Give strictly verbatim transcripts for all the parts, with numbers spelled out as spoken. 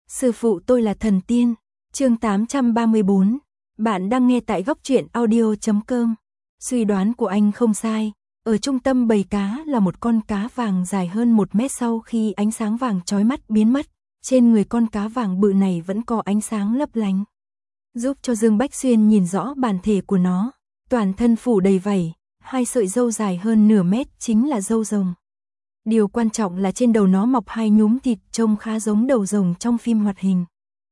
Sư phụ tôi là thần tiên. Chương tám trăm ba mươi bốn. Bạn đang nghe tại góc truyện audio chấm com. Suy đoán của anh không sai. Ở trung tâm bầy cá là một con cá vàng dài hơn một mét. Sau khi ánh sáng vàng chói mắt biến mất, trên người con cá vàng bự này vẫn có ánh sáng lấp lánh, giúp cho Dương Bách Xuyên nhìn rõ bản thể của nó. Toàn thân phủ đầy vảy, hai sợi râu dài hơn nửa mét chính là râu rồng. Điều quan trọng là trên đầu nó mọc hai nhúm thịt trông khá giống đầu rồng trong phim hoạt hình.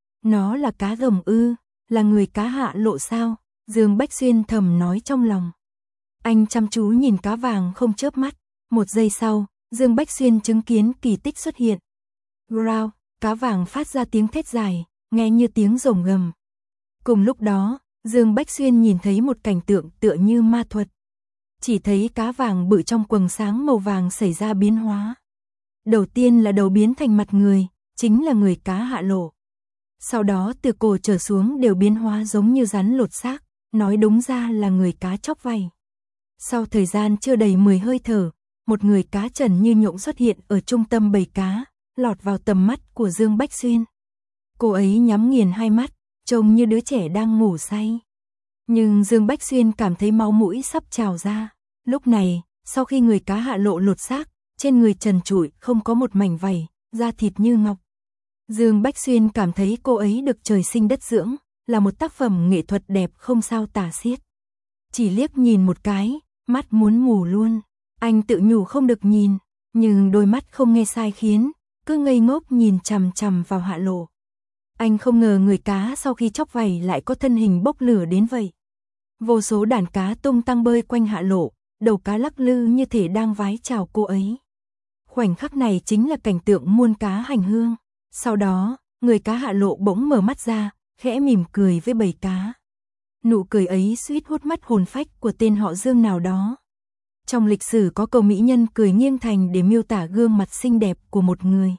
Nó là cá rồng ư, là người cá hạ lộ sao? Dương Bách Xuyên thầm nói trong lòng. Anh chăm chú nhìn cá vàng không chớp mắt. Một giây sau, Dương Bách Xuyên chứng kiến kỳ tích xuất hiện. Growl, cá vàng phát ra tiếng thét dài, nghe như tiếng rồng gầm. Cùng lúc đó, Dương Bách Xuyên nhìn thấy một cảnh tượng tựa như ma thuật. Chỉ thấy cá vàng bự trong quầng sáng màu vàng xảy ra biến hóa. Đầu tiên là đầu biến thành mặt người, chính là người cá hạ lộ. Sau đó từ cổ trở xuống đều biến hóa giống như rắn lột xác, nói đúng ra là người cá chóc vảy. Sau thời gian chưa đầy mười hơi thở, một người cá trần như nhộng xuất hiện ở trung tâm bầy cá, lọt vào tầm mắt của Dương Bách Xuyên. Cô ấy nhắm nghiền hai mắt, trông như đứa trẻ đang ngủ say. Nhưng Dương Bách Xuyên cảm thấy máu mũi sắp trào ra. Lúc này, sau khi người cá hạ lộ lột xác, trên người trần trụi không có một mảnh vảy, da thịt như ngọc. Dương Bách Xuyên cảm thấy cô ấy được trời sinh đất dưỡng, là một tác phẩm nghệ thuật đẹp không sao tả xiết. Chỉ liếc nhìn một cái, mắt muốn mù luôn. Anh tự nhủ không được nhìn, nhưng đôi mắt không nghe sai khiến, cứ ngây ngốc nhìn chằm chằm vào hạ lộ. Anh không ngờ người cá sau khi chóc vảy lại có thân hình bốc lửa đến vậy. Vô số đàn cá tung tăng bơi quanh hạ lộ, đầu cá lắc lư như thể đang vái chào cô ấy. Khoảnh khắc này chính là cảnh tượng muôn cá hành hương. Sau đó, người cá hạ lộ bỗng mở mắt ra, khẽ mỉm cười với bầy cá. Nụ cười ấy suýt hút mất hồn phách của tên họ Dương nào đó. Trong lịch sử có câu mỹ nhân cười nghiêng thành để miêu tả gương mặt xinh đẹp của một người.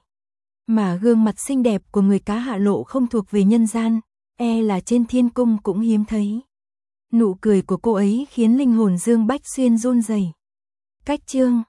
Mà gương mặt xinh đẹp của người cá hạ lộ không thuộc về nhân gian, e là trên thiên cung cũng hiếm thấy. Nụ cười của cô ấy khiến linh hồn Dương Bách Xuyên run rẩy. Cách chương